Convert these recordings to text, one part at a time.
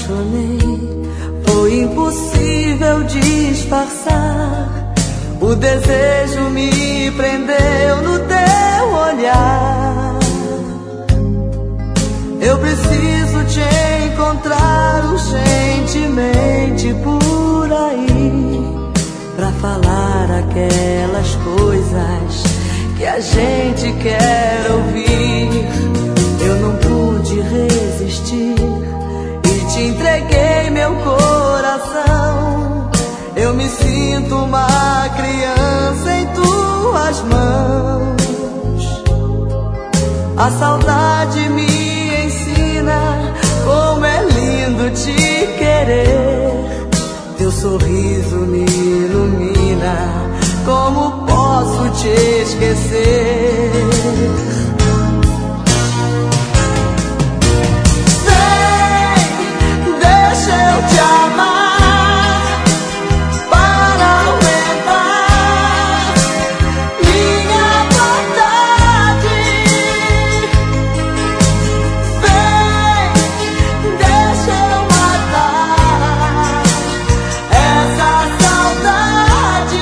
apaixonei, foi impossível disfarçar. O desejo me prendeu no teu olhar. Eu preciso te encontrar urgentemente por aí, pra falar aquelas coisas que a gente quer ouvir. Eu não pude resistir e te entreguei meu coração. Eu me sinto uma criança em tuas mãos. A saudade me ensina como é lindo te querer. Teu sorriso me ilumina, como posso te esquecer? Vem, deixa eu te amar, para aumentar minha vontade. Vem, deixa eu matar essa saudade.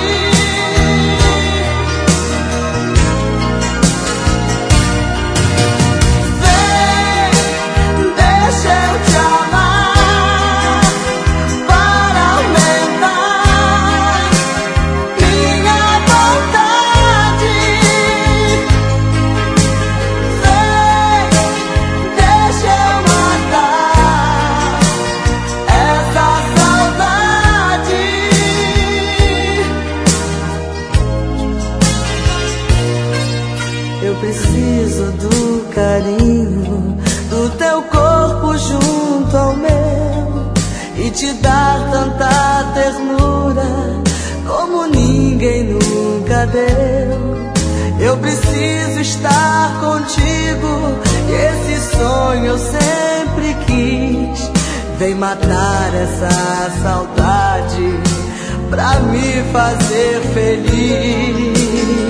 Eu preciso do carinho do teu corpo junto ao meu e te dar tanta ternura como ninguém nunca deu. Eu preciso estar contigo e esse sonho eu sempre quis. Vem matar essa saudade pra me fazer feliz.